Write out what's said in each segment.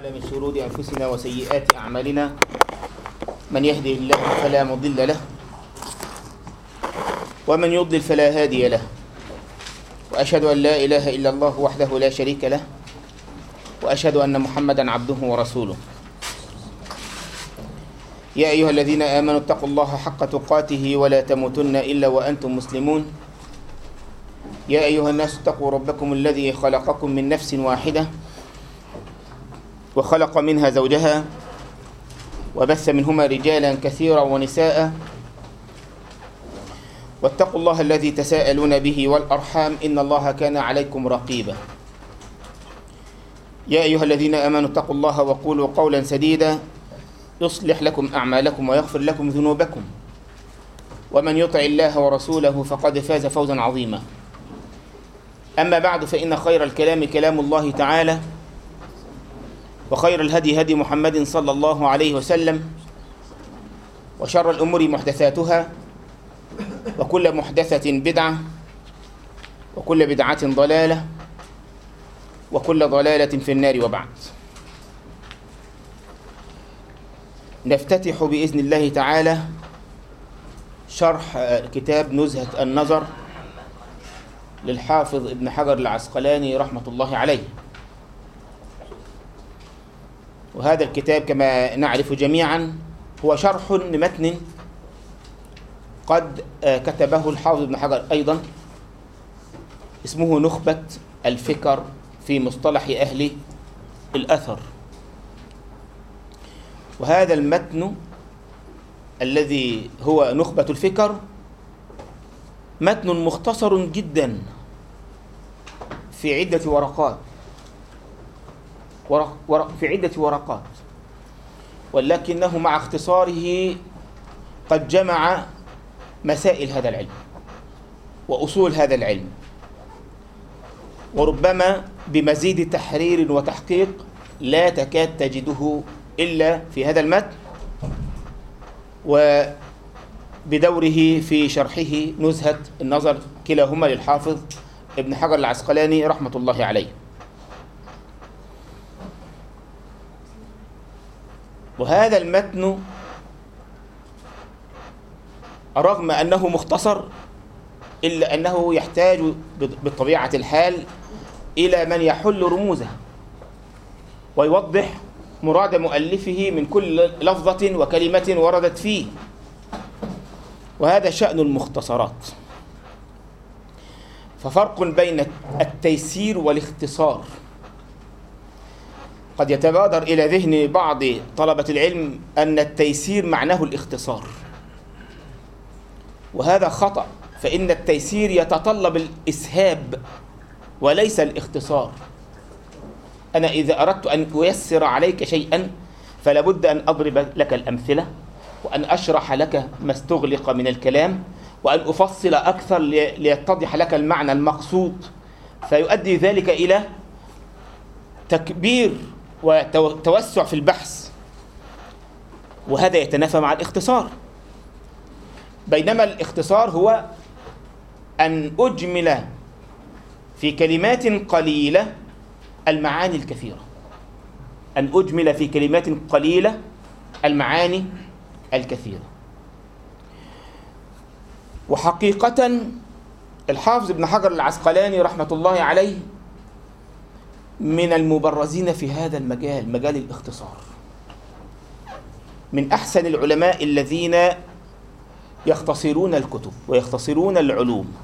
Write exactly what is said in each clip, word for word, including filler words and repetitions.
تعالى من شرور أنفسنا وسيئات أعمالنا، من يهده الله فلا مضل له ومن يضلل فلا هادي له، وأشهد أن لا إله إلا الله وحده لا شريك له، وأشهد أن محمدا عبده ورسوله. يا أيها الذين آمنوا اتقوا الله حق تقاته ولا تموتن إلا وأنتم مسلمون. يا أيها الناس اتقوا ربكم الذي خلقكم من نفس واحدة وخلق منها زوجها وبث منهما رجالا كثيرا ونساء، واتقوا الله الذي تساءلون به والأرحام إن الله كان عليكم رقيبا. يا أيها الذين آمنوا اتقوا الله وقولوا قولا سديدا يصلح لكم أعمالكم ويغفر لكم ذنوبكم، ومن يطع الله ورسوله فقد فاز فوزا عظيما. أما بعد، فإن خير الكلام كلام الله تعالى، وخير الهدي هدي محمد صلى الله عليه وسلم، وشر الأمور محدثاتها، وكل محدثة بدعة، وكل بدعة ضلالة، وكل ضلالة في النار. وبعد، نفتتح بإذن الله تعالى شرح كتاب نزهة النظر للحافظ ابن حجر العسقلاني رحمة الله عليه. وهذا الكتاب كما نعرف جميعا هو شرح لمتن قد كتبه الحافظ ابن حجر أيضا، اسمه نخبة الفكر في مصطلح أهل الأثر. وهذا المتن الذي هو نخبة الفكر متن مختصر جدا في عدة ورقات ورق ورق في عدة ورقات، ولكنه مع اختصاره قد جمع مسائل هذا العلم وأصول هذا العلم، وربما بمزيد تحرير وتحقيق لا تكاد تجده إلا في هذا المتن، وبدوره في شرحه نزهة النظر، كلاهما للحافظ ابن حجر العسقلاني رحمة الله عليه. وهذا المتن رغم أنه مختصر إلا أنه يحتاج بطبيعة الحال إلى من يحل رموزه ويوضح مراد مؤلفه من كل لفظة وكلمة وردت فيه. وهذا شأن المختصرات. ففرق بين التيسير والاختصار. قد يتبادر إلى ذهن بعض طلبة العلم أن التيسير معناه الاختصار، وهذا خطأ، فإن التيسير يتطلب الإسهاب وليس الاختصار. أنا إذا أردت أن أيسر عليك شيئا فلا بد أن أضرب لك الأمثلة، وأن أشرح لك ما استغلق من الكلام، وأن أفصل أكثر ليتضح لك المعنى المقصود، فيؤدي ذلك إلى تكبير وتوسع في البحث، وهذا يتنافى مع الاختصار. بينما الاختصار هو أن أجمل في كلمات قليلة المعاني الكثيرة، أن أجمل في كلمات قليلة المعاني الكثيرة. وحقيقة الحافظ ابن حجر العسقلاني رحمة الله عليه من المبرزين في هذا المجال، مجال الاختصار، من أحسن العلماء الذين يختصرون الكتب ويختصرون العلوم،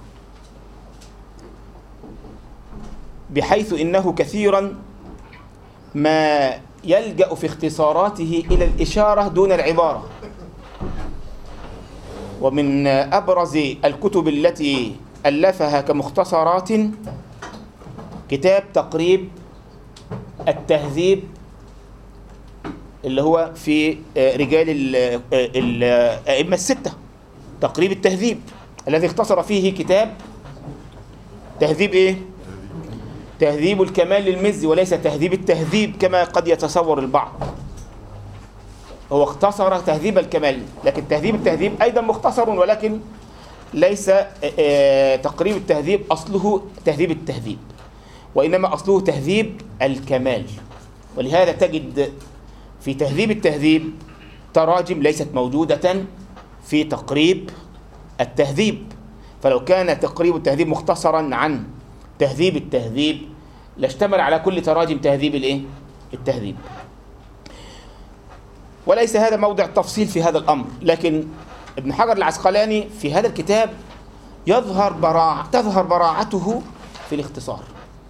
بحيث إنه كثيرا ما يلجأ في اختصاراته إلى الإشارة دون العبارة. ومن أبرز الكتب التي ألفها كمختصرات كتاب تقريب التهذيب، اللي هو في رجال الأئمة الستة، تقريب التهذيب الذي اختصر فيه كتاب تهذيب إيه؟ تهذيب الكمال للمزي، وليس تهذيب التهذيب كما قد يتصور البعض. هو اختصر تهذيب الكمال، لكن تهذيب التهذيب أيضا مختصر، ولكن ليس تقريب التهذيب أصله تهذيب التهذيب، وإنما أصله تهذيب الكمال. ولهذا تجد في تهذيب التهذيب تراجم ليست موجودة في تقريب التهذيب. فلو كان تقريب التهذيب مختصرا عن تهذيب التهذيب لاشتمل على كل تراجم تهذيب الايه؟ التهذيب. وليس هذا موضع التفصيل في هذا الأمر، لكن ابن حجر العسقلاني في هذا الكتاب يظهر براعة تظهر براعته في الاختصار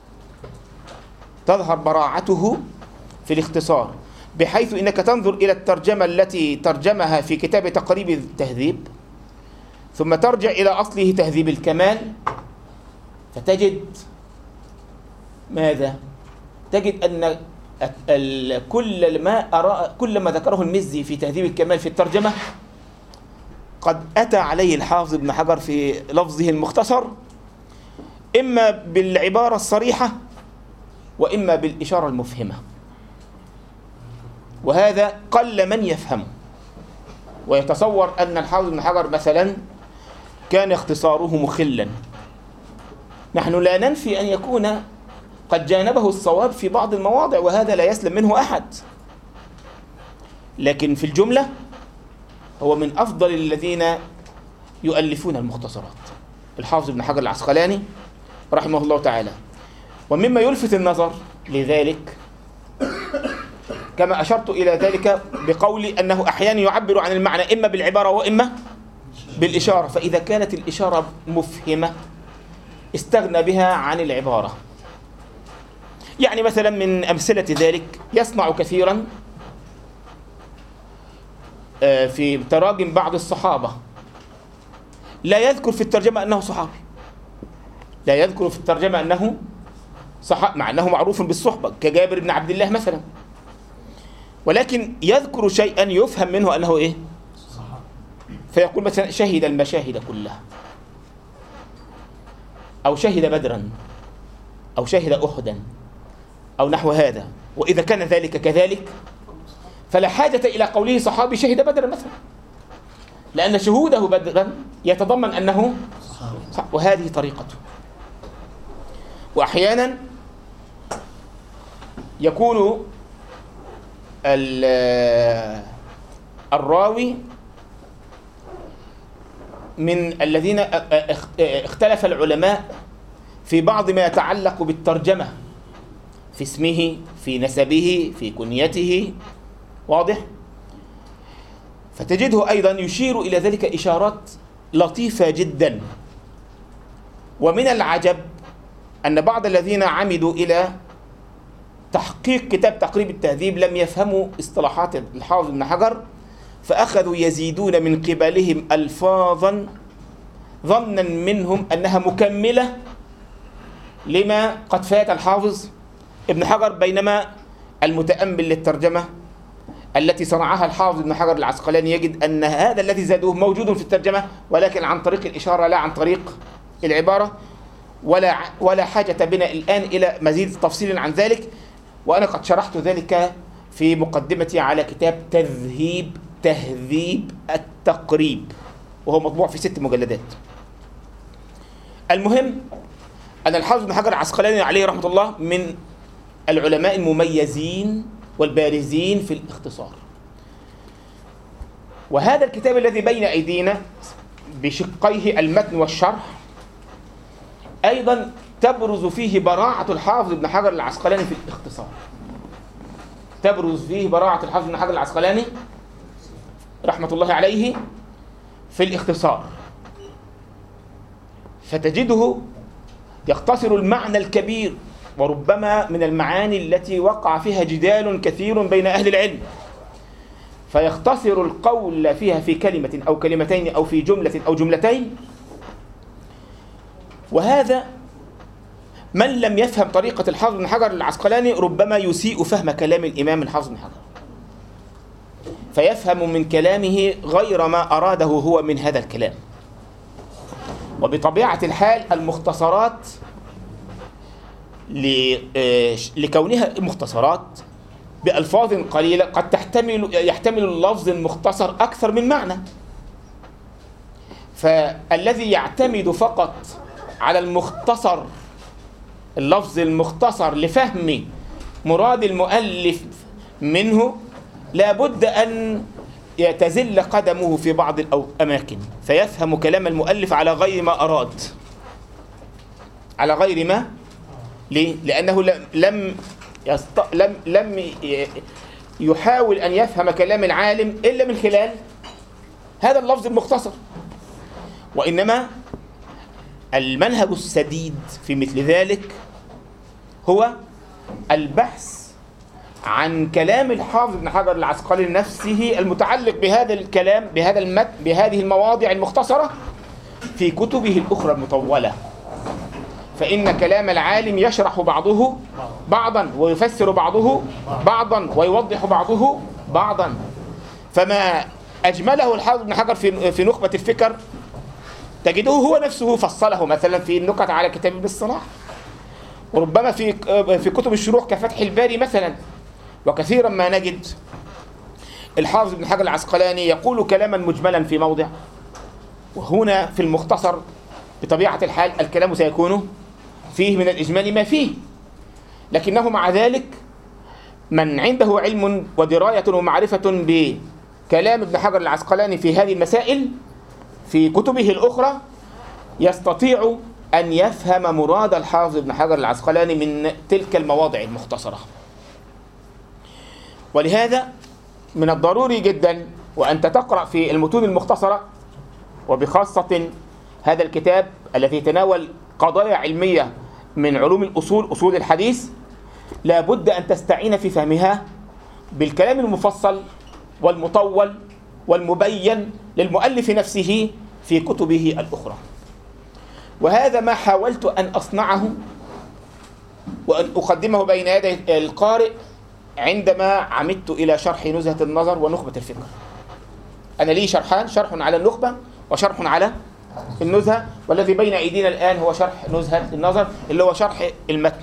تظهر براعته في الاختصار بحيث إنك تنظر إلى الترجمة التي ترجمها في كتاب تقريب التهذيب ثم ترجع إلى أصله تهذيب الكمال، فتجد ماذا؟ تجد أن كل ما أرى كل ما ذكره المزي في تهذيب الكمال في الترجمة قد أتى عليه الحافظ ابن حجر في لفظه المختصر، إما بالعبارة الصريحة وإما بالإشارة المفهمة، وهذا قل من يفهمه ويتصور أن الحافظ ابن حجر مثلا كان اختصاره مخلا. نحن لا ننفي أن يكون قد جانبه الصواب في بعض المواضع، وهذا لا يسلم منه أحد، لكن في الجملة هو من أفضل الذين يؤلفون المختصرات الحافظ ابن حجر العسقلاني رحمه الله تعالى. ومما يلفت النظر لذلك كما أشرت إلى ذلك بقولي أنه أحيانا يعبر عن المعنى إما بالعبارة وإما بالإشارة، فإذا كانت الإشارة مفهمة استغنى بها عن العبارة. يعني مثلا من أمثلة ذلك يصنع كثيرا في تراجم بعض الصحابة لا يذكر في الترجمة أنه صحابي، لا يذكر في الترجمة أنه صحابي مع أنه معروف بالصحبة كجابر بن عبد الله مثلا، ولكن يذكر شيئا يفهم منه أنه إيه؟ فيقول مثلا شهد المشاهد كلها، أو شهد بدرا، أو شهد أحدا، أو نحو هذا. وإذا كان ذلك كذلك فلا حاجة إلى قوله صحابي شهد بدرا مثلا، لأن شهوده بدرا يتضمن أنه صح، وهذه طريقته. وأحيانا يكون الراوي من الذين اختلف العلماء في بعض ما يتعلق بالترجمة، في اسمه، في نسبه، في كنيته، واضح؟ فتجده أيضا يشير إلى ذلك إشارات لطيفة جدا. ومن العجب أن بعض الذين عمدوا إلى تحقيق كتاب تقريب التهذيب لم يفهموا اصطلاحات الحافظ ابن حجر، فأخذوا يزيدون من قبلهم ألفاظا ظنا منهم أنها مكملة لما قد فات الحافظ ابن حجر، بينما المتأمل للترجمة التي صنعها الحافظ ابن حجر العسقلاني يجد أن هذا الذي زادوه موجود في الترجمة، ولكن عن طريق الإشارة لا عن طريق العبارة، ولا ولا حاجة بنا الآن إلى مزيد تفصيل عن ذلك. وأنا قد شرحت ذلك في مقدمتي على كتاب تذهيب تهذيب التقريب، وهو مطبوع في ست مجلدات. المهم أن الحافظ ابن حجر العسقلاني عليه رحمة الله من العلماء المميزين والبارزين في الاختصار. وهذا الكتاب الذي بين أيدينا بشقيه المتن والشرح أيضا تبرز فيه براعة الحافظ ابن حجر العسقلاني في الاختصار، تبرز فيه براعة الحافظ ابن حجر العسقلاني رحمة الله عليه في الاختصار. فتجده يختصر المعنى الكبير، وربما من المعاني التي وقع فيها جدال كثير بين أهل العلم، فيختصر القول فيها في كلمة أو كلمتين أو في جملة أو جملتين. وهذا من لم يفهم طريقة الحافظ بن حجر العسقلاني ربما يسيء فهم كلام الإمام الحافظ بن حجر، فيفهم من كلامه غير ما أراده هو من هذا الكلام. وبطبيعة الحال المختصرات لكونها مختصرات بألفاظ قليلة قد تحتمل يحتمل اللفظ المختصر أكثر من معنى، فالذي يعتمد فقط على المختصر اللفظ المختصر لفهم مراد المؤلف منه لابد أن يتزل قدمه في بعض الأماكن فيفهم كلام المؤلف على غير ما أراد، على غير ما. ليه؟ لأنه لم يست... لم لم يحاول أن يفهم كلام العالم إلا من خلال هذا اللفظ المختصر، وإنما المنهج السديد في مثل ذلك هو البحث عن كلام الحافظ ابن حجر العسقلاني نفسه المتعلق بهذا الكلام بهذا المتن بهذه المواضع المختصرة في كتبه الأخرى المطولة. فإن كلام العالم يشرح بعضه بعضا ويفسر بعضه بعضا ويوضح بعضه بعضا. فما أجمله الحافظ ابن حجر في في نخبة الفكر تجده هو نفسه فصله مثلا في النكت على كتاب ابن الصلاح، وربما في في كتب الشروح كفتح الباري مثلا. وكثيرا ما نجد الحافظ ابن حجر العسقلاني يقول كلاما مجملا في موضع، وهنا في المختصر بطبيعة الحال الكلام سيكون فيه من الإجمال ما فيه، لكنه مع ذلك من عنده علم ودراية ومعرفة بكلام ابن حجر العسقلاني في هذه المسائل في كتبه الأخرى يستطيع أن يفهم مراد الحافظ ابن حجر العسقلاني من تلك المواضع المختصرة. ولهذا من الضروري جدا وأنت تقرأ في المتون المختصرة، وبخاصة هذا الكتاب الذي يتناول قضايا علمية من علوم الأصول أصول الحديث، لابد أن تستعين في فهمها بالكلام المفصل والمطول والمبين للمؤلف نفسه في كتبه الأخرى. وهذا ما حاولت أن أصنعه وأن أقدمه بين يدي القارئ عندما عمدت إلى شرح نزهة النظر ونخبة الفكر. أنا لي شرحان، شرح على النخبة وشرح على النزهة، والذي بين أيدينا الآن هو شرح نزهة النظر اللي هو شرح المتن.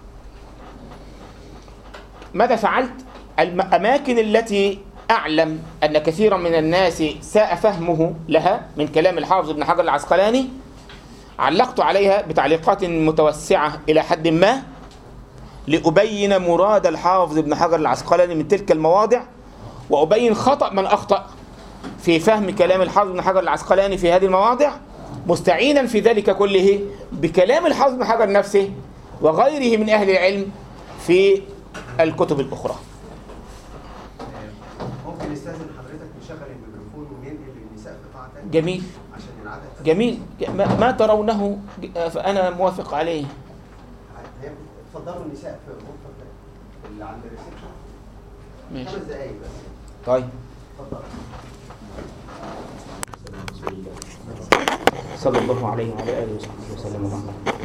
ماذا فعلت؟ الأماكن التي أعلم أن كثيرا من الناس ساء فهمه لها من كلام الحافظ ابن حجر العسقلاني علقت عليها بتعليقات متوسعة إلى حد ما لأبين مراد الحافظ ابن حجر العسقلاني من تلك المواضع، وأبين خطأ من أخطأ في فهم كلام الحافظ ابن حجر العسقلاني في هذه المواضع، مستعينا في ذلك كله بكلام الحافظ ابن حجر نفسه وغيره من أهل العلم في الكتب الأخرى. ممكن نستأذن حضرتك نشغل الميكروفون وننقل للنساء قطاع تاني؟ جميل عشان العدد جميل ما, ما ترونه فأنا موافق عليه. اتفضلوا النساء في الغرفة اللي عند الريسبشن. ماشي. خمس دقايق بس. طيب. اتفضل. صلى الله عليه وعلى آله وصحبه وسلم وبارك.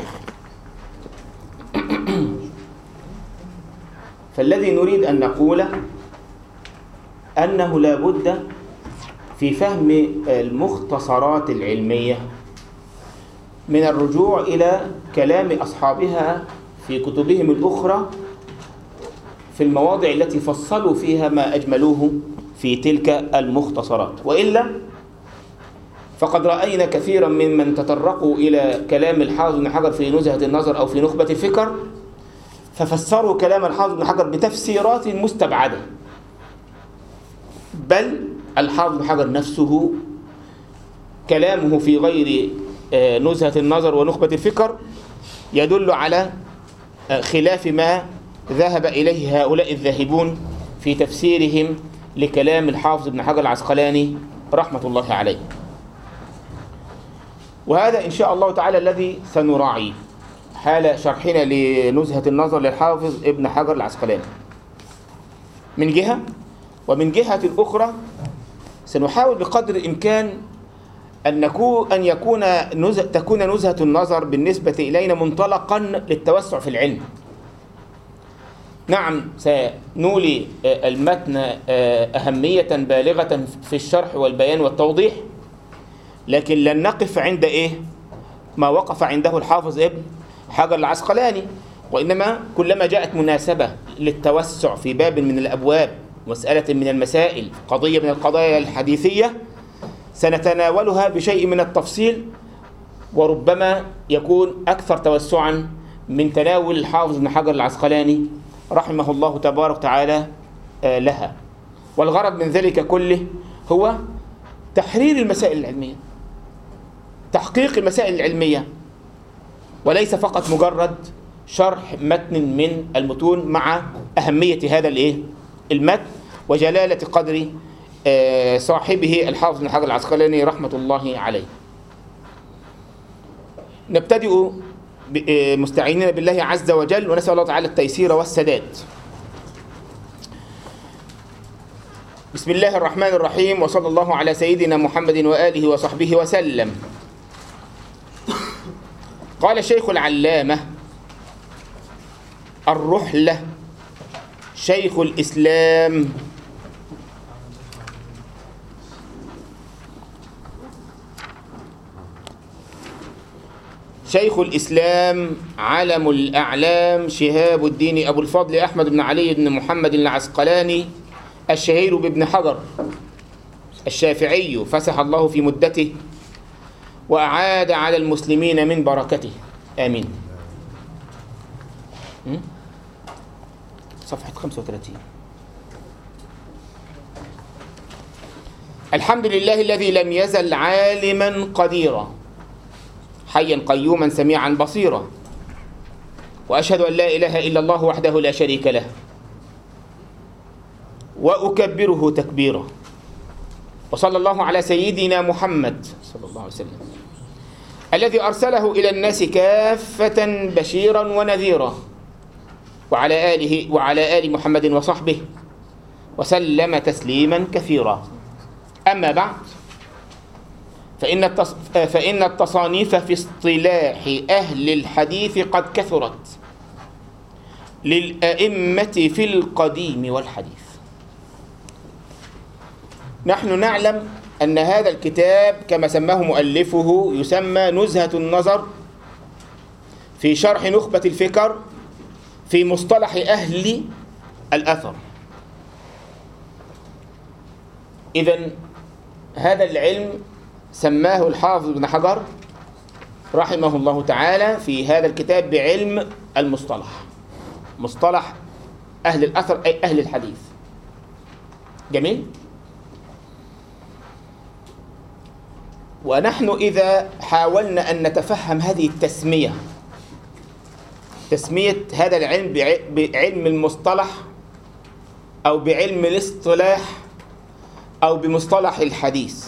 فالذي نريد أن نقول أنه لا بد في فهم المختصرات العلمية من الرجوع إلى كلام أصحابها في كتبهم الأخرى في المواضع التي فصلوا فيها ما أجملوه في تلك المختصرات، وإلا فقد رأينا كثيرا ممن تطرقوا إلى كلام الحافظ ابن حجر في نزهة النظر أو في نخبة الفكر ففسروا كلام الحافظ ابن حجر بتفسيرات مستبعدة، بل الحافظ ابن حجر نفسه كلامه في غير نزهة النظر ونخبة الفكر يدل على خلاف ما ذهب إليه هؤلاء الذاهبون في تفسيرهم لكلام الحافظ ابن حجر العسقلاني رحمة الله عليه. وهذا إن شاء الله تعالى الذي سنراعيه حال شرحنا لنزهة النظر للحافظ ابن حجر العسقلاني من جهة، ومن جهة أخرى سنحاول بقدر الإمكان أن نكون أن يكون نزه تكون نزهة النظر بالنسبة إلينا منطلقا للتوسع في العلم. نعم سنولي المتن أهمية بالغة في الشرح والبيان والتوضيح، لكن لن نقف عند إيه ما وقف عنده الحافظ ابن حجر العسقلاني، وإنما كلما جاءت مناسبة للتوسع في باب من الأبواب، مسألة من المسائل، قضية من القضايا الحديثية، سنتناولها بشيء من التفصيل، وربما يكون أكثر توسعا من تناول الحافظ ابن حجر العسقلاني رحمه الله تبارك وتعالى لها. والغرض من ذلك كله هو تحرير المسائل العلمية، تحقيق المسائل العلمية، وليس فقط مجرد شرح متن من المتون، مع أهمية هذا الإيه؟ المتن وجلالة قدر صاحبه الحافظ بن حجر العسقلاني رحمة الله عليه. نبتدئ مستعينين بالله عز وجل، ونسأل الله تعالى التيسير والسداد. بسم الله الرحمن الرحيم، وصلى الله على سيدنا محمد وآله وصحبه وسلم. قال الشيخ العلامة الرحلة شيخ الإسلام شيخ الإسلام علم الأعلام شهاب الدين أبو الفضل أحمد بن علي بن محمد العسقلاني الشهير بابن حجر الشافعي، فسح الله في مدته وأعاد على المسلمين من بركته، آمين. صفحة خمسة وثلاثين. الحمد لله الذي لم يزل عالما قديرا، حيا قيوما سميعا بصيرا، وأشهد أن لا إله إلا الله وحده لا شريك له، وأكبره تكبيرا. وصلى الله على سيدنا محمد صلى الله عليه وسلم الذي أرسله إلى الناس كافة بشيرا ونذيرا، وعلى آله وعلى آل محمد وصحبه وسلم تسليما كثيرا. أما بعد، فإن التص... فإن التصانيف في اصطلاح أهل الحديث قد كثرت للأئمة في القديم والحديث. نحن نعلم أن هذا الكتاب كما سماه مؤلفه يسمى نزهة النظر في شرح نخبة الفكر في مصطلح أهل الأثر. إذن هذا العلم سماه الحافظ بن حجر رحمه الله تعالى في هذا الكتاب بعلم المصطلح، مصطلح أهل الأثر أي أهل الحديث. جميل. ونحن إذا حاولنا أن نتفهم هذه التسمية، تسمية هذا العلم بعلم المصطلح أو بعلم الاصطلاح أو بمصطلح الحديث،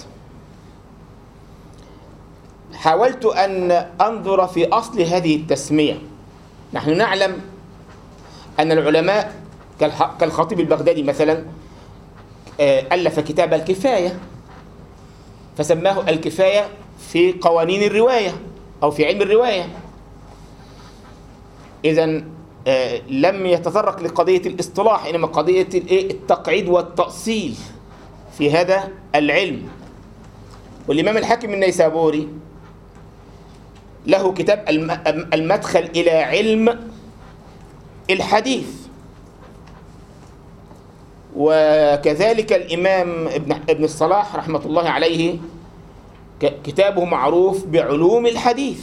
حاولت أن أنظر في أصل هذه التسمية. نحن نعلم أن العلماء كالخطيب البغدادي مثلا ألف كتاب الكفاية، فسماه الكفاية في قوانين الرواية أو في علم الرواية. إذن لم يتطرق لقضية الاصطلاح، إنما قضية التقعيد والتأصيل في هذا العلم. والإمام الحاكم النيسابوري له كتاب المدخل إلى علم الحديث، وكذلك الإمام ابن الصلاح رحمة الله عليه كتابه معروف بعلوم الحديث،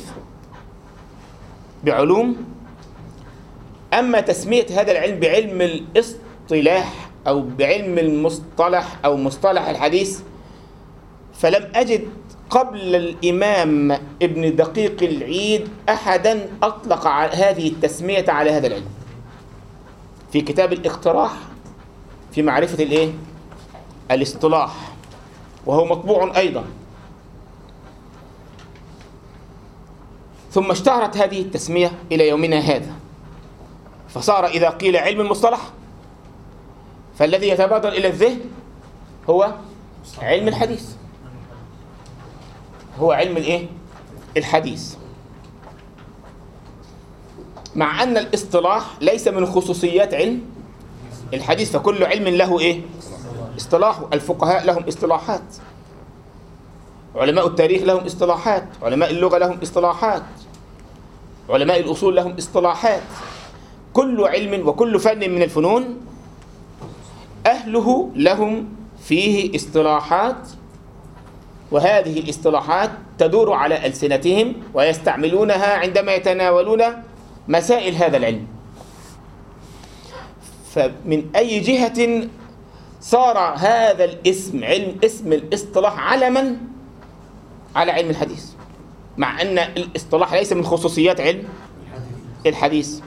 بعلوم. أما تسمية هذا العلم بعلم الاصطلاح أو بعلم المصطلح أو مصطلح الحديث، فلم أجد قبل الإمام ابن دقيق العيد أحدا أطلق هذه التسمية على هذا العلم في كتاب الاقتراح في معرفة الإيه؟ الاصطلاح، وهو مطبوع أيضا. ثم اشتهرت هذه التسمية إلى يومنا هذا، فصار إذا قيل علم المصطلح فالذي يتبادر إلى الذهن هو علم الحديث، هو علم الإيه؟ الحديث، مع أن الاصطلاح ليس من خصوصيات علم الحديث، فكل علم له إيه؟ اصطلاح. الفقهاء لهم اصطلاحات، علماء التاريخ لهم اصطلاحات، علماء اللغة لهم اصطلاحات، علماء الأصول لهم اصطلاحات. كل علم وكل فن من الفنون أهله لهم فيه اصطلاحات، وهذه الاصطلاحات تدور على ألسنتهم ويستعملونها عندما يتناولون مسائل هذا العلم. فمن أي جهة صار هذا الاسم علم اسم الاصطلاح علما على علم الحديث، مع أن الاصطلاح ليس من خصوصيات علم الحديث؟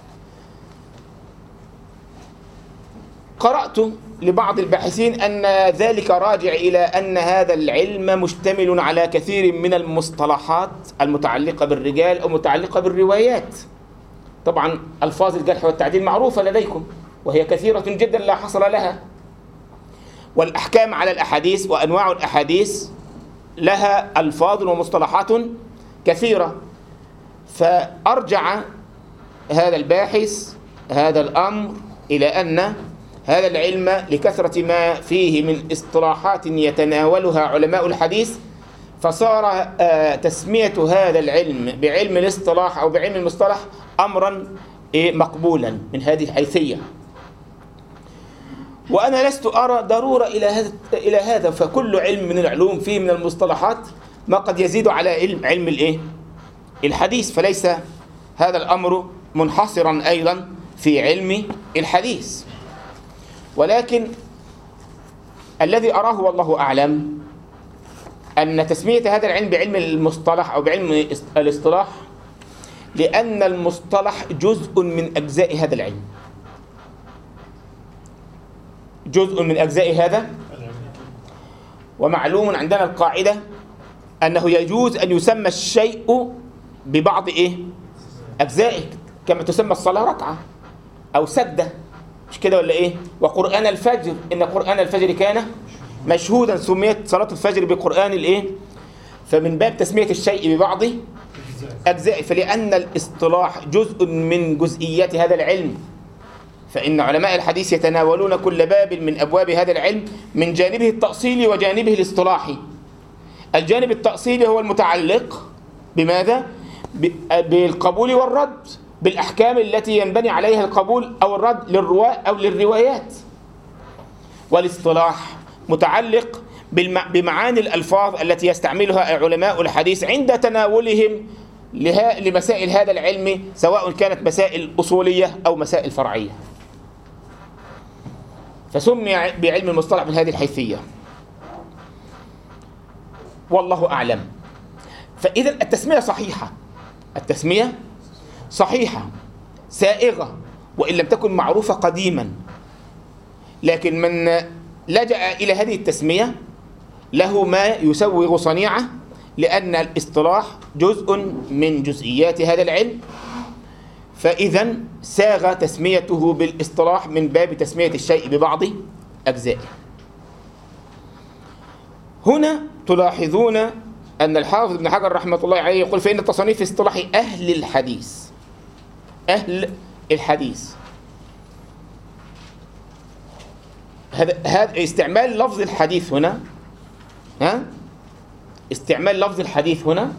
قرأت لبعض الباحثين أن ذلك راجع إلى أن هذا العلم مشتمل على كثير من المصطلحات المتعلقة بالرجال أو متعلقة بالروايات. طبعا ألفاظ الجرح والتعديل معروفة لديكم، وهي كثيرة جدا لا حصر لها، والأحكام على الأحاديث وأنواع الأحاديث لها ألفاظ ومصطلحات كثيرة. فأرجع هذا الباحث هذا الأمر إلى أن هذا العلم لكثرة ما فيه من اصطلاحات يتناولها علماء الحديث، فصار تسمية هذا العلم بعلم الاصطلاح أو بعلم المصطلح أمرا مقبولا من هذه الحيثية. وأنا لست أرى ضرورة إلى هذا إلى هذا فكل علم من العلوم فيه من المصطلحات ما قد يزيد على علم علم الإيه؟ الحديث، فليس هذا الأمر منحصرا أيضا في علم الحديث. ولكن الذي أراه والله أعلم أن تسمية هذا العلم بعلم المصطلح أو بعلم الاصطلاح لأن المصطلح جزء من أجزاء هذا العلم، جزء من أجزاء هذا. ومعلوم عندنا القاعدة أنه يجوز أن يسمى الشيء ببعض إيه؟ أجزائه، كما تسمى الصلاة ركعة أو سجدة، مش كده ولا إيه؟ وقرآن الفجر، إن قرآن الفجر كان مشهودا، سميت صلاة الفجر بقرآن الإيه؟ فمن باب تسمية الشيء ببعض أجزائه، فلأن الاصطلاح جزء من جزئيات هذا العلم، فإن علماء الحديث يتناولون كل باب من أبواب هذا العلم من جانبه التأصيلي وجانبه الاصطلاحي. الجانب التأصيلي هو المتعلق بماذا؟ بالقبول والرد، بالأحكام التي ينبني عليها القبول أو الرد للرواة أو للروايات. والاصطلاح متعلق بمعاني الألفاظ التي يستعملها علماء الحديث عند تناولهم لمسائل هذا العلم، سواء كانت مسائل أصولية أو مسائل فرعية. فسمي بعلم المصطلح من هذه الحيثية، والله أعلم. فإذا التسمية صحيحة، التسمية صحيحة سائغة، وإن لم تكن معروفة قديما، لكن من لجأ إلى هذه التسمية له ما يسوغ صنيعه، لأن الاصطلاح جزء من جزئيات هذا العلم، فإذا ساغ تسميته بالاصطلاح من باب تسمية الشيء ببعض أجزائه. هنا تلاحظون أن الحافظ ابن حجر رحمة الله عليه يقول فإن التصانيف اصطلاح أهل الحديث، أهل الحديث. هذا هذا استعمال لفظ الحديث هنا، ها استعمال لفظ الحديث هنا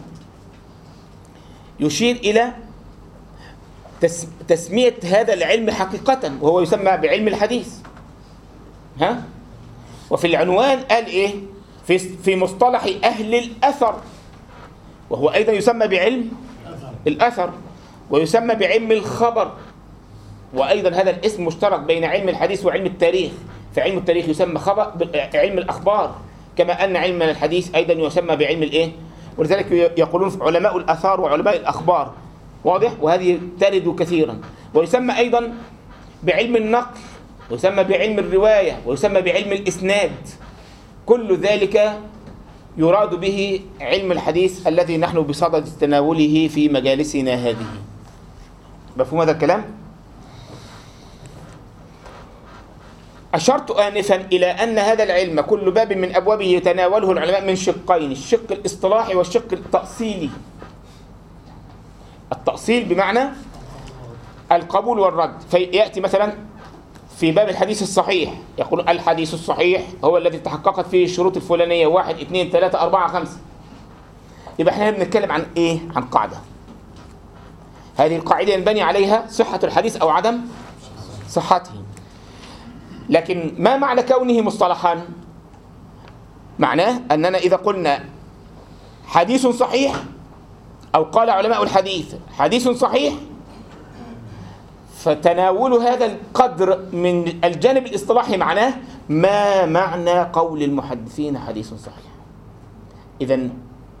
يشير إلى تس تسمية هذا العلم حقيقة، وهو يسمى بعلم الحديث. ها وفي العنوان قال إيه؟ في في مصطلح أهل الأثر، وهو أيضا يسمى بعلم الأثر، ويسمى بعلم الخبر، وأيضا هذا الاسم مشترك بين علم الحديث وعلم التاريخ. فعلم التاريخ يسمى خبر علم الأخبار، كما أن علم الحديث أيضا يسمى بعلم الإيه؟ ولذلك يقولون علماء الآثار وعلماء الأخبار، واضح؟ وهذه ترد كثيرا. ويسمى أيضا بعلم النقل، ويسمى بعلم الرواية، ويسمى بعلم الإسناد. كل ذلك يراد به علم الحديث الذي نحن بصدد تناوله في مجالسنا هذه. مفهوم هذا الكلام؟ أشرت آنفا إلى أن هذا العلم كل باب من أبوابه يتناوله العلماء من شقين، الشق الاصطلاحي والشق التأصيلي. التأصيل بمعنى القبول والرد، فيأتي مثلا في باب الحديث الصحيح يقول الحديث الصحيح هو الذي تحققت فيه الشروط الفلانية، واحد اثنين ثلاثة أربعة خمسة. يبقى احنا بنتكلم عن إيه؟ عن قاعدة. هذه القاعدة ينبني عليها صحة الحديث أو عدم صحته. لكن ما معنى كونه مصطلحا؟ معناه أننا إذا قلنا حديث صحيح، أو قال علماء الحديث حديث صحيح، فتناول هذا القدر من الجانب الاصطلاحي معناه ما معنى قول المحدثين حديث صحيح. إذن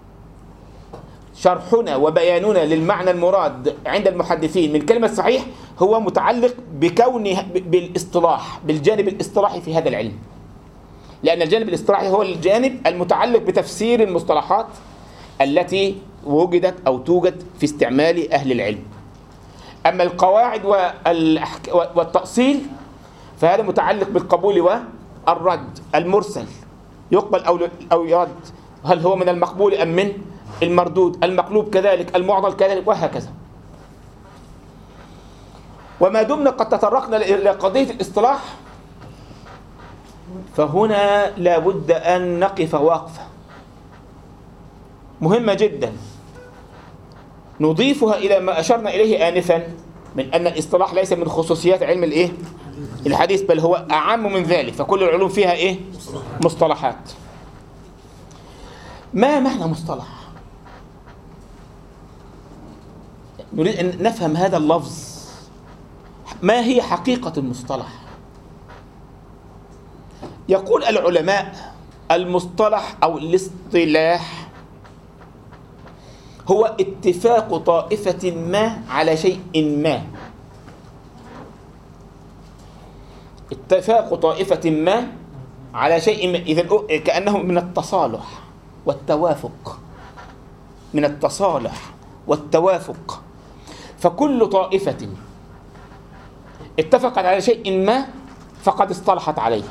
شرحنا وبياننا للمعنى المراد عند المحدثين من كلمة صحيح هو متعلق بكونه بالاصطلاح، بالجانب الاصطلاحي في هذا العلم، لأن الجانب الاصطلاحي هو الجانب المتعلق بتفسير المصطلحات التي وجدت أو توجد في استعمال أهل العلم. أما القواعد والتأصيل فهذا متعلق بالقبول والرد، المرسل يقبل أو أو يرد، هل هو من المقبول أم من المردود، المقلوب كذلك، المعضل كذلك، وهكذا. وما دمنا قد تطرقنا إلى قضية الاصطلاح فهنا لابد أن نقف وقفة مهمة جدا نضيفها إلى ما أشرنا إليه آنفا من أن الاصطلاح ليس من خصوصيات علم الإيه؟ الحديث، بل هو أعم من ذلك، فكل العلوم فيها إيه؟ مصطلحات. ما معنى مصطلح؟ نريد أن نفهم هذا اللفظ. ما هي حقيقة المصطلح؟ يقول العلماء المصطلح أو الاصطلاح هو اتفاق طائفة ما على شيء ما، اتفاق طائفة ما على شيء ما. إذن كأنه من التصالح والتوافق، من التصالح والتوافق. فكل طائفة اتفقت على شيء ما فقد اصطلحت عليه.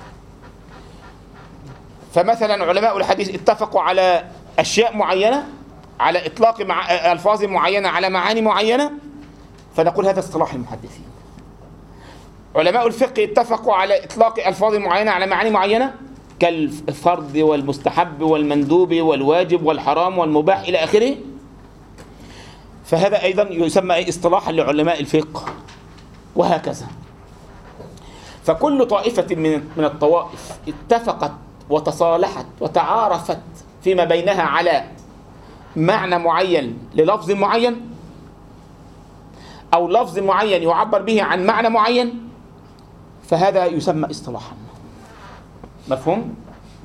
فمثلا علماء الحديث اتفقوا على أشياء معينة، على إطلاق مع ألفاظ معينة على معاني معينة، فنقول هذا اصطلاح المحدثين. علماء الفقه اتفقوا على إطلاق ألفاظ معينة على معاني معينة كالفرض والمستحب والمندوب والواجب والحرام والمباح إلى آخره، فهذا أيضا يسمى اصطلاحا لعلماء الفقه، وهكذا. فكل طائفة من من الطوائف اتفقت وتصالحت وتعارفت فيما بينها على معنى معين للفظ معين، أو لفظ معين يعبر به عن معنى معين، فهذا يسمى اصطلاحا. مفهوم؟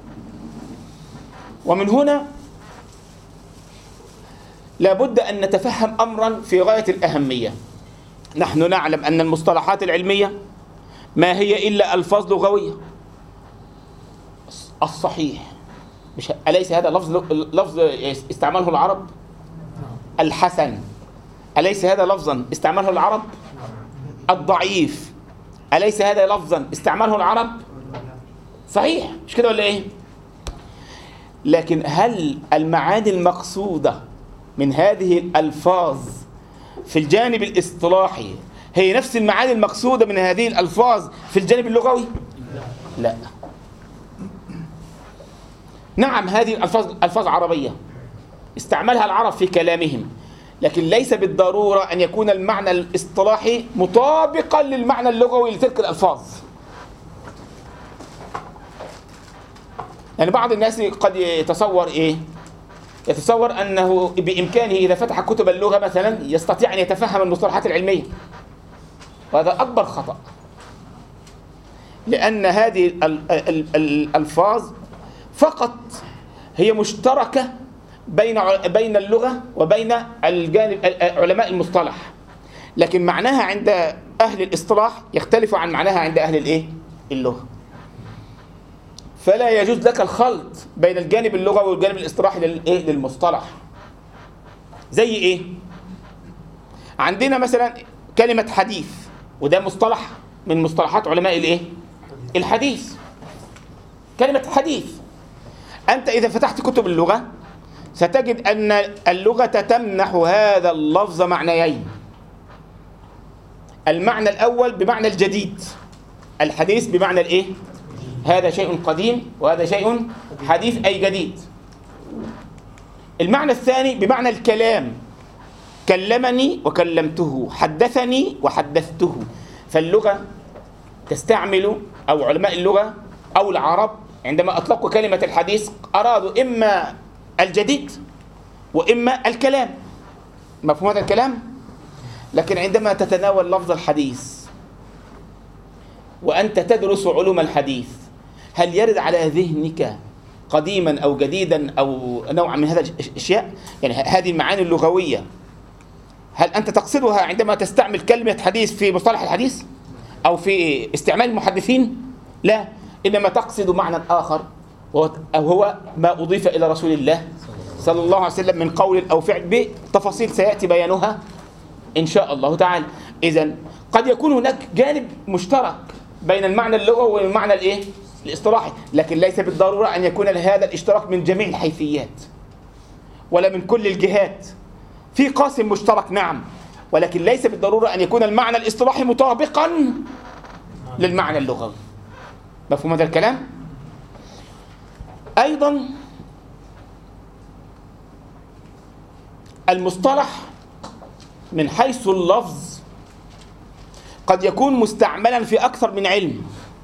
ومن هنا لابد أن نتفهم أمرا في غاية الأهمية. نحن نعلم أن المصطلحات العلمية ما هي إلا ألفاظ لغوية. الصحيح مش أليس هذا لفظ لفظ استعماله العرب؟ الحسن أليس هذا لفظا استعماله العرب؟ الضعيف أليس هذا لفظا استعماله العرب؟ صحيح، مش كده ولا إيه؟ لكن هل المعاني المقصودة من هذه الألفاظ في الجانب الاصطلاحي هي نفس المعاني المقصودة من هذه الألفاظ في الجانب اللغوي؟ لا. نعم، هذه الألفاظ ألفاظ عربية استعملها العرب في كلامهم، لكن ليس بالضرورة أن يكون المعنى الاصطلاحي مطابقا للمعنى اللغوي لتلك الألفاظ. يعني بعض الناس قد يتصور إيه؟ يتصور أنه بإمكانه إذا فتح كتب اللغة مثلا يستطيع أن يتفهم المصطلحات العلمية، وهذا أكبر خطأ، لأن هذه الألفاظ فقط هي مشتركة بين بين اللغة وبين الجانب علماء المصطلح، لكن معناها عند أهل الاصطلاح يختلف عن معناها عند أهل الإيه؟ اللغة. فلا يجوز لك الخلط بين الجانب اللغوي والجانب الاصطلاحي للإيه؟ للمصطلح. زي إيه؟ عندنا مثلا كلمة حديث، وده مصطلح من مصطلحات علماء الإيه؟ الحديث. كلمة حديث أنت إذا فتحت كتب اللغة ستجد أن اللغة تمنح هذا اللفظ معنيين. المعنى الأول بمعنى الجديد، الحديث بمعنى الإيه؟ هذا شيء قديم وهذا شيء حديث أي جديد. المعنى الثاني بمعنى الكلام، كلمني وكلمته، حدثني وحدثته. فاللغة تستعمل، أو علماء اللغة أو العرب عندما أطلقوا كلمة الحديث أرادوا إما الجديد وإما الكلام. مفهوم هذا الكلام؟ لكن عندما تتناول لفظ الحديث وأنت تدرس علوم الحديث، هل يرد على ذهنك قديما أو جديدا أو نوعا من هذا الأشياء؟ يعني هذه المعاني اللغوية هل أنت تقصدها عندما تستعمل كلمة حديث في مصطلح الحديث أو في استعمال المحدثين؟ لا، إنما تقصد معنى آخر، وهو ما أضيف إلى رسول الله صلى الله عليه وسلم من قول أو فعل بتفاصيل سيأتي بيانها إن شاء الله تعالى. إذن قد يكون هناك جانب مشترك بين المعنى اللغوي والمعنى الإيه؟ الاصطلاحي، لكن ليس بالضرورة أن يكون هذا الاشتراك من جميع الحيثيات ولا من كل الجهات. في قاسم مشترك نعم، ولكن ليس بالضرورة أن يكون المعنى الاصطلاحي مطابقا للمعنى اللغوي. مفهوم هذا الكلام؟ أيضا المصطلح من حيث اللفظ قد يكون مستعملا في أكثر من علم.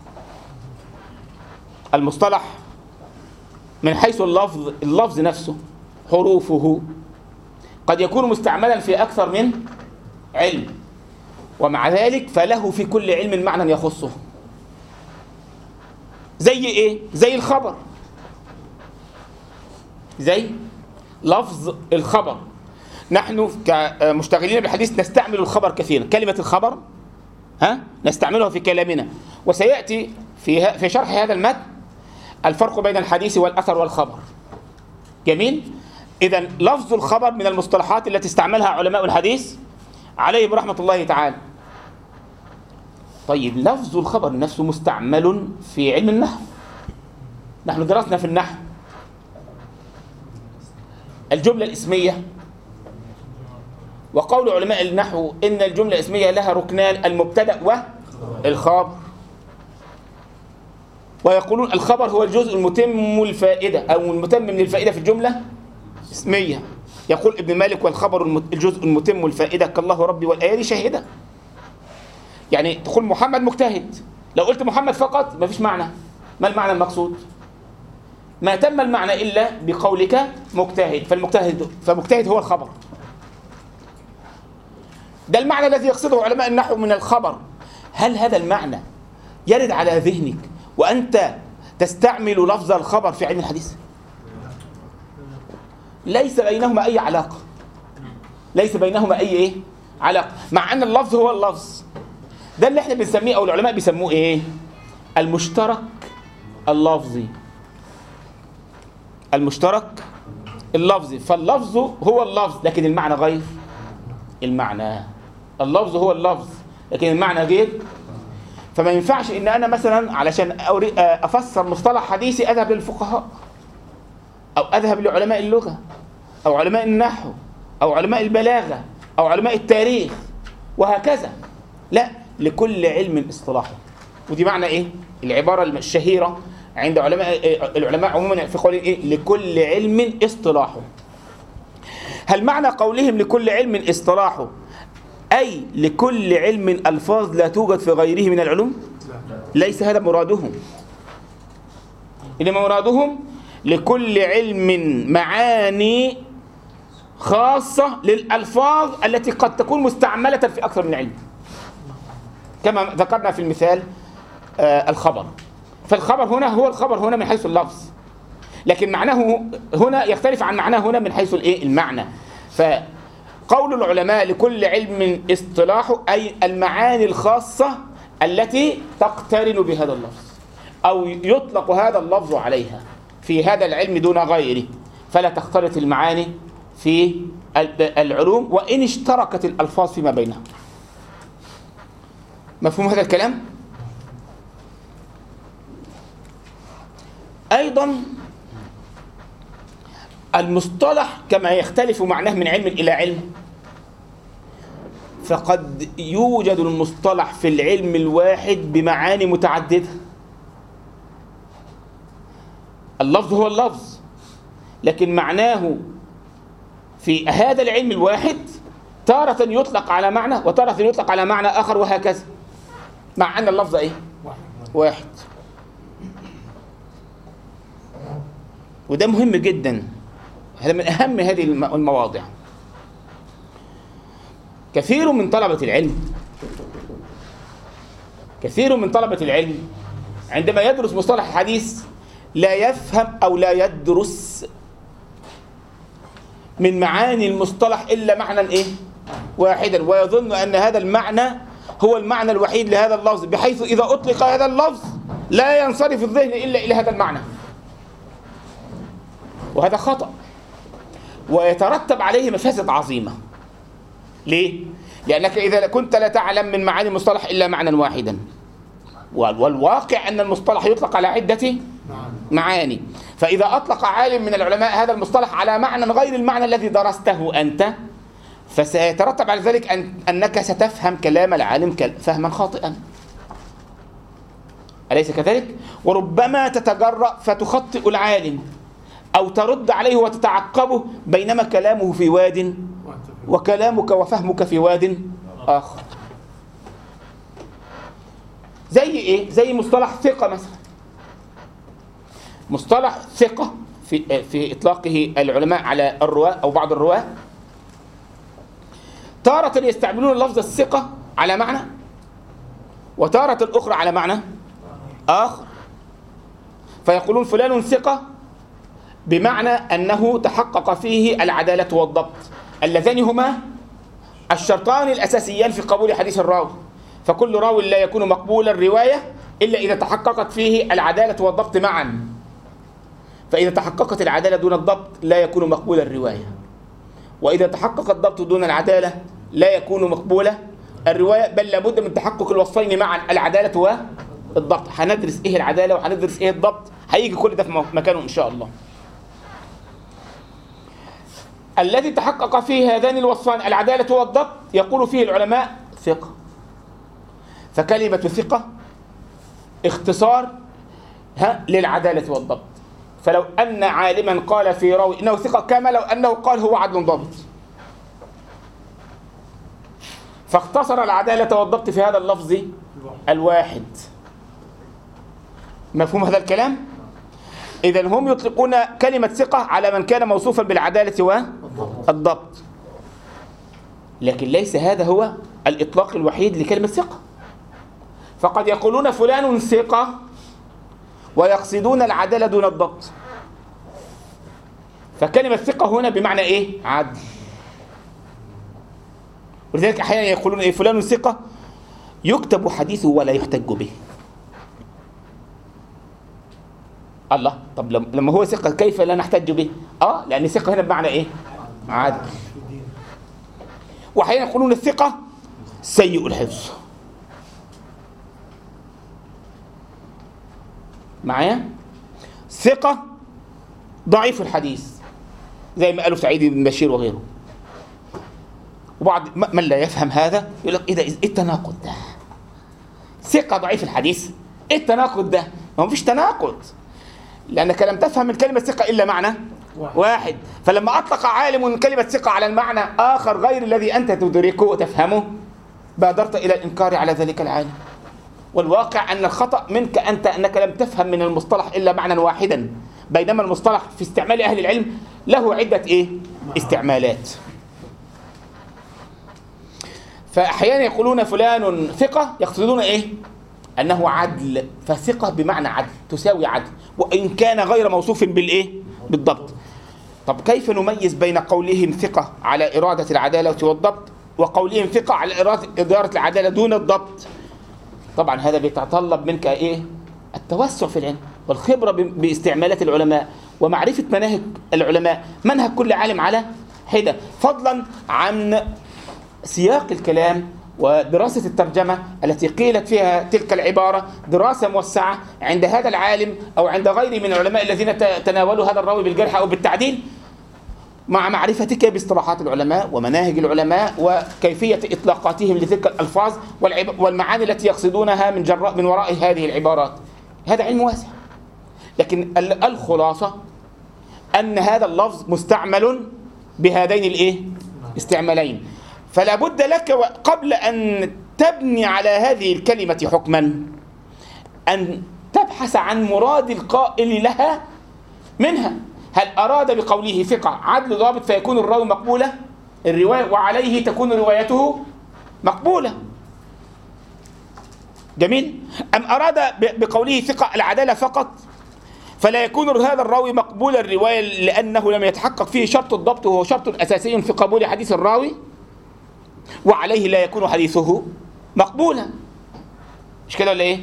المصطلح من حيث اللفظ، اللفظ نفسه حروفه قد يكون مستعملا في أكثر من علم، ومع ذلك فله في كل علم معنى يخصه. زي إيه؟ زي الخبر، زي لفظ الخبر. نحن كمشتغلين بالحديث نستعمل الخبر كثيرا، كلمة الخبر ها نستعملها في كلامنا، وسيأتي في في شرح هذا المتن الفرق بين الحديث والأثر والخبر. جميل؟ إذن لفظ الخبر من المصطلحات التي استعملها علماء الحديث عليهم رحمة الله تعالى. طيب لفظ الخبر نفسه مستعمل في علم النحو. نحن درسنا في النحو الجملة الاسمية، وقول علماء النحو إن الجملة الاسمية لها ركنان، المبتدأ والخبر، ويقولون الخبر هو الجزء المتم الفائدة أو المتمم للفائدة في الجملة الاسمية. يقول ابن مالك والخبر الجزء المتم الفائدة كالله ربي والآيات شاهدة. يعني تقول محمد مجتهد، لو قلت محمد فقط ما فيش معنى. ما المعنى المقصود؟ ما تم المعنى إلا بقولك مجتهد، فالمجتهد فمجتهد هو الخبر. ده المعنى الذي يقصده علماء النحو من الخبر. هل هذا المعنى يرد على ذهنك وأنت تستعمل لفظ الخبر في علم الحديث؟ ليس بينهما أي علاقة، ليس بينهما أي إيه؟ علاقة، مع أن اللفظ هو اللفظ. ده اللي احنا بنسميه أو العلماء بيسموه إيه؟ المشترك اللفظي. المشترك اللفظي، فاللفظ هو اللفظ لكن المعنى غير المعنى. اللفظ هو اللفظ لكن المعنى غير. فما ينفعش ان انا مثلا علشان افسر مصطلح حديثي اذهب للفقهاء او اذهب لعلماء اللغة او علماء النحو او علماء البلاغة او علماء التاريخ وهكذا. لا، لكل علم اصطلاحه. ودي معنى ايه العبارة الشهيرة عند علماء العلماء عموما في قول ايه؟ لكل علم اصطلاحه. هل معنى قولهم لكل علم اصطلاحه أي لكل علم ألفاظ لا توجد في غيره من العلوم؟ ليس هذا مرادهم، إنما مرادهم لكل علم معاني خاصة للألفاظ التي قد تكون مستعملة في أكثر من علم، كما ذكرنا في المثال آه الخبر. فالخبر هنا هو الخبر هنا من حيث اللفظ، لكن معناه هنا يختلف عن معناه هنا من حيث الايه المعنى. فقول العلماء لكل علم اصطلاحه أي المعاني الخاصة التي تقترن بهذا اللفظ أو يطلق هذا اللفظ عليها في هذا العلم دون غيره، فلا تختلط المعاني في العلوم وإن اشتركت الألفاظ فيما بينها. مفهوم هذا الكلام؟ أيضا المصطلح كما يختلف معناه من علم إلى علم، فقد يوجد المصطلح في العلم الواحد بمعاني متعددة. اللفظ هو اللفظ لكن معناه في هذا العلم الواحد تارة يطلق على معنى وتارة يطلق على معنى آخر وهكذا، مع أن اللفظ إيه؟ واحد. وده مهم جدا، هذا من أهم هذه المواضع. كثير من طلبة العلم كثير من طلبة العلم عندما يدرس مصطلح الحديث لا يفهم أو لا يدرس من معاني المصطلح إلا معنى إيه؟ واحدا، ويظن أن هذا المعنى هو المعنى الوحيد لهذا اللفظ، بحيث إذا أطلق هذا اللفظ لا ينصرف الذهن إلا إلى هذا المعنى، وهذا خطأ ويترتب عليه مفاسد عظيمة. ليه؟ لأنك إذا كنت لا تعلم من معاني المصطلح إلا معنى واحدا، والواقع أن المصطلح يطلق على عدة معاني، فإذا أطلق عالم من العلماء هذا المصطلح على معنى غير المعنى الذي درسته أنت، فسيترتب على ذلك أن أنك ستفهم كلام العالم فهما خاطئا، أليس كذلك؟ وربما تتجرأ فتخطئ العالم أو ترد عليه وتتعقبه، بينما كلامه في واد وكلامك وفهمك في واد آخر. زي إيه؟ زي مصطلح ثقة مثلا. مصطلح ثقة في في إطلاقه العلماء على الرواة أو بعض الرواة، تارة يستعملون لفظ الثقة على معنى، وتارة الأخرى على معنى آخر، فيقولون فلان ثقة بمعنى أنه تحقق فيه العدالة والضبط، اللذان هما الشرطان الأساسيان في قبول حديث الراوي، فكل راوي لا يكون مقبول الرواية إلا إذا تحققت فيه العدالة والضبط معا، فإذا تحققت العدالة دون الضبط لا يكون مقبول الرواية، وإذا تحقق الضبط دون العدالة لا يكون مقبول الرواية، بل لابد من تحقق الوصفين معا، العدالة والضبط. هندرس إيه العدالة وهندرس إيه الضبط، هيجي كل ده في مكانه إن شاء الله. الذي تحقق فيه هذان الوصفان العدالة والضبط يقول فيه العلماء ثقة، فكلمة ثقة اختصار ها للعدالة والضبط، فلو أن عالما قال في راوي إنه ثقة كما لو أنه قال هو عدل ضابط، فاختصر العدالة والضبط في هذا اللفظ الواحد. مفهوم هذا الكلام؟ إذن هم يطلقون كلمة ثقة على من كان موصوفا بالعدالة والضبط، لكن ليس هذا هو الإطلاق الوحيد لكلمة ثقة، فقد يقولون فلان ثقة ويقصدون العدالة دون الضبط، فكلمة ثقة هنا بمعنى إيه؟ عدل. ولذلك أحيانا يقولون إيه؟ فلان ثقة يكتب حديثه ولا يحتج به. الله، طب لما هو ثقة كيف لا نحتج به؟ آه لأن ثقة هنا بمعنى إيه؟ عدل. وأحيانا يقولون الثقة سيء الحفظ. معايا؟ ثقة ضعيف الحديث زي ما قالوا سعيد بن بشير وغيره. وبعض من لا يفهم هذا يقول لك ايه ده؟ ايه التناقض ده؟ ثقة ضعيف الحديث، ايه التناقض ده؟ ما فيش تناقض، لأنك لم تفهم من كلمة ثقة إلا معنى واحد، فلما أطلق عالم كلمة ثقة على المعنى آخر غير الذي أنت تدركه وتفهمه بادرت إلى الإنكار على ذلك العالم. والواقع أن الخطأ منك أنت أنك لم تفهم من المصطلح إلا معنى واحدا، بينما المصطلح في استعمال أهل العلم له عدة إيه؟ استعمالات. فأحيانا يقولون فلان ثقة يقصدون إيه؟ أنه عدل، فثقة بمعنى عدل تساوي عدل، وإن كان غير موصوف بالإيه؟ بالضبط. طب كيف نميز بين قولهم ثقة على إرادة العدالة والضبط وقولهم ثقة على إرادة إدارة العدالة دون الضبط؟ طبعا هذا بيتطلب منك إيه؟ التوسع في العلم والخبرة باستعمالات العلماء ومعرفة مناهج العلماء، منهج كل عالم على حدة، فضلا عن سياق الكلام ودراسة الترجمة التي قيلت فيها تلك العبارة دراسة موسعة عند هذا العالم أو عند غيره من العلماء الذين تناولوا هذا الراوي بالجرح أو بالتعديل، مع معرفتك باصطلاحات العلماء ومناهج العلماء وكيفية إطلاقاتهم لتلك الألفاظ والمعاني التي يقصدونها من جراء من وراء هذه العبارات. هذا علم واسع، لكن الخلاصة أن هذا اللفظ مستعمل بهذين الإيه؟ استعمالين، فلا بد لك قبل أن تبني على هذه الكلمة حكما أن تبحث عن مراد القائل لها منها. هل أراد بقوله ثقة عدل ضابط فيكون الراوي مقبولة، الرواية وعليه تكون روايته مقبولة. جميل. أم أراد بقوله ثقة العدالة فقط، فلا يكون هذا الراوي مقبول الرواية لأنه لم يتحقق فيه شرط الضبط، وهو شرط أساسي في قبول حديث الراوي، وعليه لا يكون حديثه مقبولا. مش كده ولا إيه؟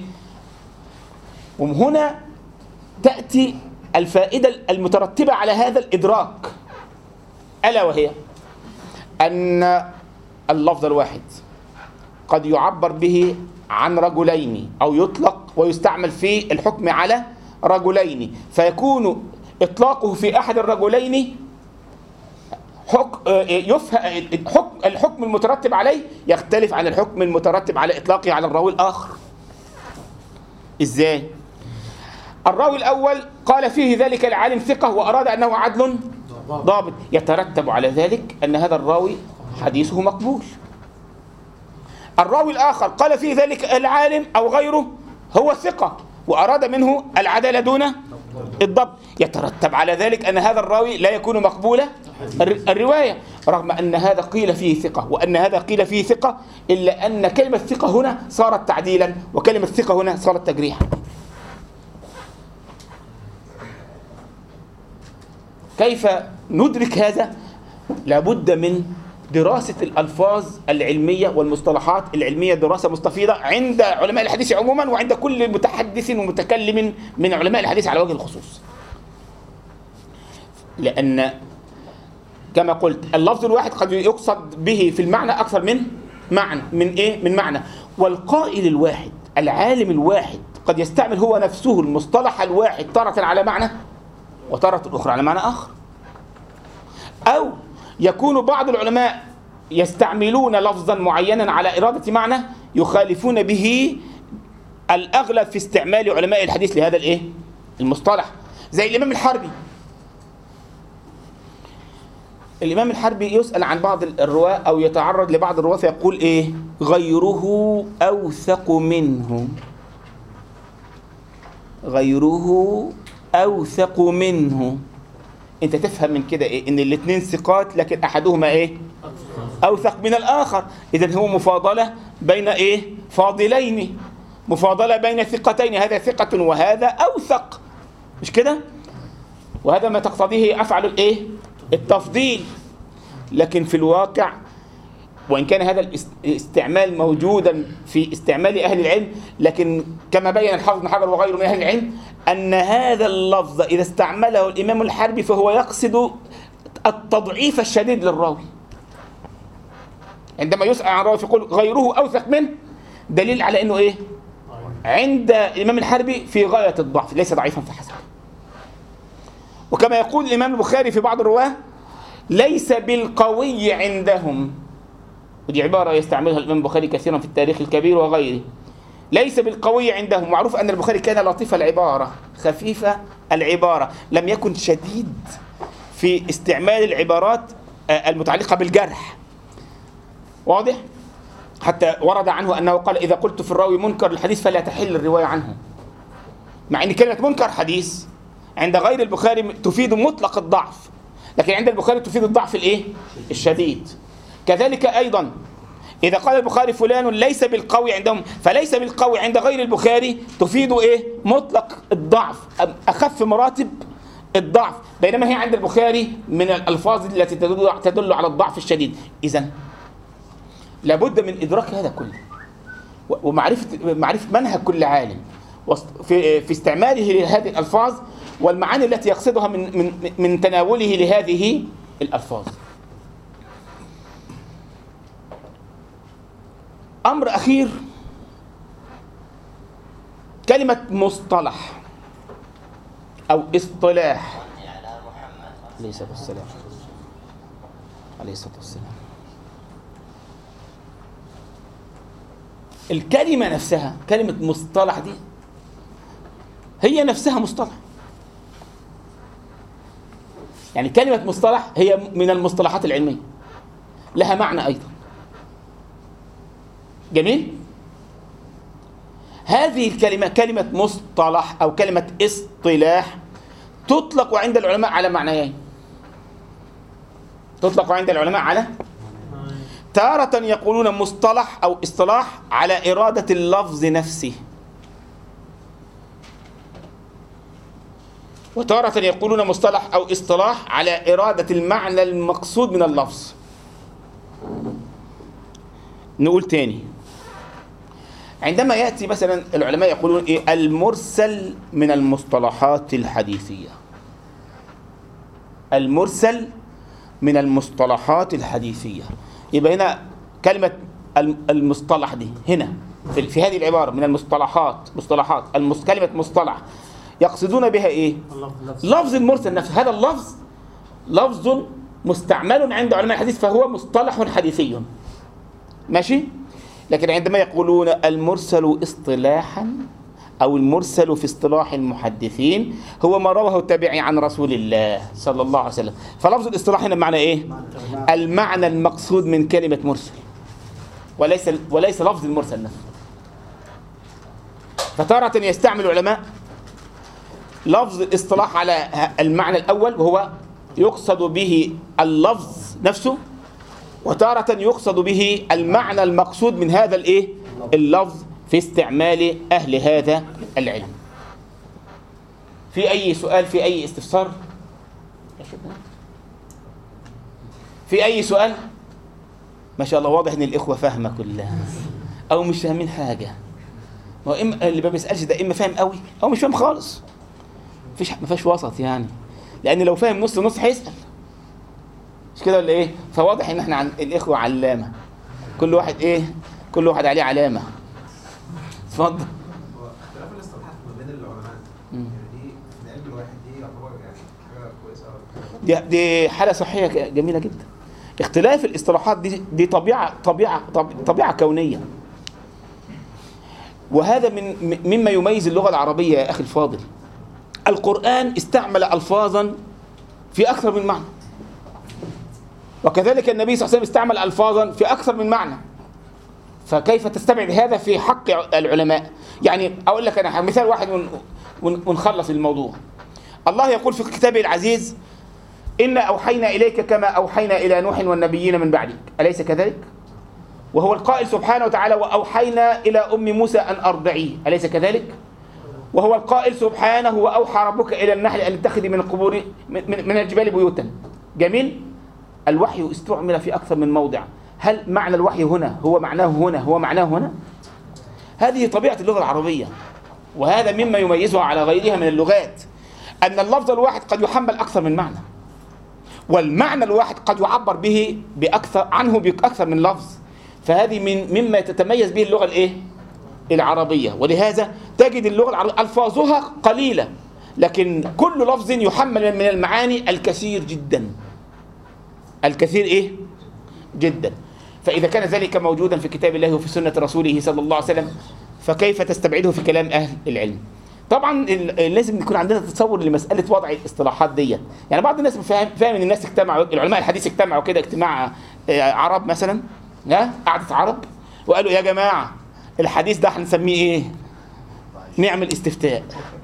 وهنا تأتي الفائدة المترتبة على هذا الإدراك، ألا وهي أن اللفظ الواحد قد يعبر به عن رجلين أو يطلق ويستعمل في الحكم على رجلين، فيكون إطلاقه في أحد الرجلين حكم الحكم المترتب عليه يختلف عن الحكم المترتب على إطلاقه على الراوي الآخر. إزاي؟ الراوي الأول قال فيه ذلك العالم ثقة وأراد أنه عدل ضابط، يترتب على ذلك أن هذا الراوي حديثه مقبول. الراوي الآخر قال فيه ذلك العالم أو غيره هو ثقة وأراد منه العدالة دون الضبط، يترتب على ذلك أن هذا الراوي لا يكون مقبول الرواية، رغم أن هذا قيل فيه ثقة وأن هذا قيل فيه ثقة، إلا أن كلمة ثقة هنا صارت تعديلا وكلمة ثقة هنا صارت تجريحا. كيف ندرك هذا؟ لابد من دراسة الألفاظ العلمية والمصطلحات العلمية دراسة مستفيضة عند علماء الحديث عموما وعند كل متحدث ومتكلم من علماء الحديث على وجه الخصوص. لأن كما قلت اللفظ الواحد قد يقصد به في المعنى أكثر من معنى من إيه؟ من معنى. والقائل الواحد العالم الواحد قد يستعمل هو نفسه المصطلح الواحد تارة على معنى وتارة أخرى على معنى آخر، أو يكون بعض العلماء يستعملون لفظا معينا على إرادة معنى يخالفون به الأغلب في استعمال علماء الحديث لهذا الإيه؟ المصطلح، زي الإمام الحربي. الإمام الحربي يسأل عن بعض الرواة أو يتعرض لبعض الرواة فيقول إيه؟ غيره أوثق منه، غيره أوثق منه. انت تفهم من كده ايه؟ ان الاثنين ثقات لكن احدهما ايه؟ اوثق من الاخر. اذا هو مفاضله بين ايه؟ فاضلين، مفاضله بين ثقتين، هذا ثقه وهذا اوثق، مش كده؟ وهذا ما تقتضيه افعل الايه؟ التفضيل. لكن في الواقع وان كان هذا الاستعمال موجودا في استعمال اهل العلم، لكن كما بين الحافظ بن حجر وغيره من اهل العلم أن هذا اللفظ إذا استعمله الإمام الحربي فهو يقصد التضعيف الشديد للراوي. عندما يسأل عن راوي فيقول غيره أوثق منه، دليل على أنه إيه؟ عند الإمام الحربي في غاية الضعف، ليس ضعيفا فحسب. وكما يقول الإمام البخاري في بعض الرواه ليس بالقوي عندهم، ودي عبارة يستعملها الإمام البخاري كثيرا في التاريخ الكبير وغيره، ليس بالقوي عندهم. معروف أن البخاري كان لطيف العبارة خفيف العبارة، لم يكن شديد في استعمال العبارات المتعلقة بالجرح، واضح؟ حتى ورد عنه أنه قال إذا قلت في الراوي منكر الحديث فلا تحل الرواية عنه، مع أن كلمة منكر حديث عند غير البخاري تفيد مطلق الضعف، لكن عند البخاري تفيد الضعف الإيه؟ الشديد. كذلك أيضا إذا قال البخاري فلان ليس بالقوي عندهم، فليس بالقوي عند غير البخاري تفيد إيه؟ مطلق الضعف، أخف مراتب الضعف، بينما هي عند البخاري من الألفاظ التي تدل, تدل على الضعف الشديد. إذن لابد من إدراك هذا كله ومعرفة معرفة منهج كل عالم في في استعماله لهذه الألفاظ والمعاني التي يقصدها من من من تناوله لهذه الألفاظ. أمر أخير، كلمة مصطلح أو اصطلاح عليه الصلاة والسلام عليه الصلاة والسلام الكلمة نفسها، كلمة مصطلح دي هي نفسها مصطلح، يعني كلمة مصطلح هي من المصطلحات العلمية، لها معنى أيضا. جميل؟ هذه الكلمة كلمة مصطلح أو كلمة اصطلاح تطلق عند العلماء على معنيين. تطلق عند العلماء على تارة يقولون مصطلح أو اصطلاح على إرادة اللفظ نفسه، وتارة يقولون مصطلح أو اصطلاح على إرادة المعنى المقصود من اللفظ. نقول تاني، عندما يأتي مثلا العلماء يقولون إيه؟ المرسل من المصطلحات الحديثية، المرسل من المصطلحات الحديثية. يبقى هنا كلمة المصطلح دي هنا في, في هذه العبارة من المصطلحات، مصطلحات المص... كلمة مصطلح يقصدون بها إيه؟ لفظ المرسل نفسه. هذا اللفظ لفظ مستعمل عند علماء الحديث فهو مصطلح حديثي، ماشي؟ لكن عندما يقولون المرسل اصطلاحا أو المرسل في اصطلاح المحدثين هو ما رواه التابعي عن رسول الله صلى الله عليه وسلم، فلفظ الاصطلاح هنا معنى إيه؟ المعنى المقصود من كلمة مرسل، وليس وليس لفظ المرسل نفسه. فتارة يستعمل العلماء لفظ الاصطلاح على المعنى الأول وهو يقصد به اللفظ نفسه، وتارة يقصد به المعنى المقصود من هذا الايه اللفظ في استعمال أهل هذا العلم. في أي سؤال، في أي استفسار؟ في أي سؤال؟ ما شاء الله واضح إن الإخوة فاهمة كلها أو مش فاهمين حاجة. هو إما اللي ما بيسألش ده إما فاهم قوي أو مش فاهم خالص، مفيش ما فيش وسط يعني، لأن لو فاهم نص نص هيسأل، مش كده ولا إيه؟ فواضح إن إحنا عن الإخوة علامة، كل واحد إيه؟ كل واحد عليه علامة. اتفضل. اختلاف الاصطلاحات ما بين العلماء يعني دي في علم الواحد دي يعتبر يعني حاجه كويسه. دي دي حالة صحية جميلة جدا. اختلاف الاصطلاحات دي دي طبيعة طبيعة طبيعة كونية. وهذا من مما يميز اللغة العربية يا أخي الفاضل. القرآن استعمل ألفاظا في أكثر من معنى، وكذلك النبي صلى الله عليه وسلم استعمل ألفاظا في أكثر من معنى، فكيف تستبعد هذا في حق العلماء؟ يعني أقول لك أنا مثال واحد ونخلص الموضوع. الله يقول في كتابه العزيز: إنا أوحينا إليك كما أوحينا إلى نوح والنبيين من بعدك، أليس كذلك؟ وهو القائل سبحانه وتعالى: وأوحينا إلى أم موسى أن أرضعيه، أليس كذلك؟ وهو القائل سبحانه: وأوحى ربك إلى النحل أن اتخذي من القبور من الجبال بيوتا. جميل؟ الوحي استعمل في أكثر من موضع. هل معنى الوحي هنا هو معناه هنا هو معناه هنا؟ هذه طبيعة اللغة العربية، وهذا مما يميزها على غيرها من اللغات، أن اللفظ الواحد قد يحمل أكثر من معنى، والمعنى الواحد قد يعبر به بأكثر عنه بأكثر من لفظ. فهذه من مما تتميز به اللغة الإيه؟ العربية. ولهذا تجد اللغة العربية ألفاظها قليلة، لكن كل لفظ يحمل من المعاني الكثير جدا، الكثير إيه؟ جدا. فإذا كان ذلك موجودا في كتاب الله وفي سنة رسوله صلى الله عليه وسلم، فكيف تستبعده في كلام أهل العلم؟ طبعا لازم يكون عندنا تصور لمسألة وضع الاصطلاحات دي. يعني بعض الناس فاهم فاهم ان الناس اجتمعوا، العلماء الحديث اجتمعوا كده اجتماع عرب مثلا، ها قعدة عرب، وقالوا يا جماعة الحديث ده هنسميه ايه؟ نعمل استفتاء.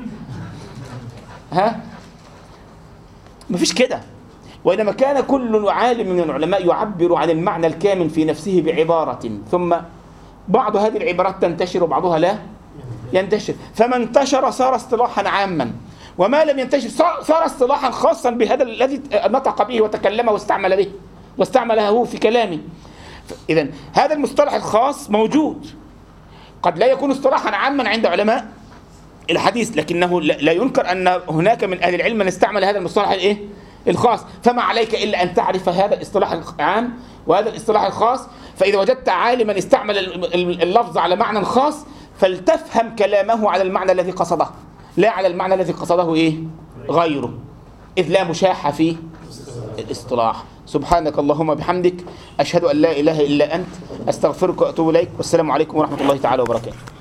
ها؟ مفيش كده. وإنما كان كل عالم من العلماء يعبر عن المعنى الكامل في نفسه بعبارة، ثم بعض هذه العبارات تنتشر وبعضها لا ينتشر، فما انتشر صار اصطلاحا عاما، وما لم ينتشر صار اصطلاحا خاصا بهذا الذي نطق به وتكلم واستعمل به واستعمله في كلامه. إذن هذا المصطلح الخاص موجود، قد لا يكون اصطلاحا عاما عند علماء الحديث، لكنه لا ينكر أن هناك من أهل العلم من استعمل هذا المصطلح الإيه؟ الخاص. فما عليك إلا أن تعرف هذا الاصطلاح العام وهذا الاصطلاح الخاص. فإذا وجدت عالما استعمل اللفظ على معنى خاص فلتفهم كلامه على المعنى الذي قصده، لا على المعنى الذي قصده إيه؟ غيره، إذ لا مشاحة في الاصطلاح. سبحانك اللهم بحمدك، أشهد أن لا إله إلا أنت، أستغفرك وأتوب إليك، والسلام عليكم ورحمة الله تعالى وبركاته.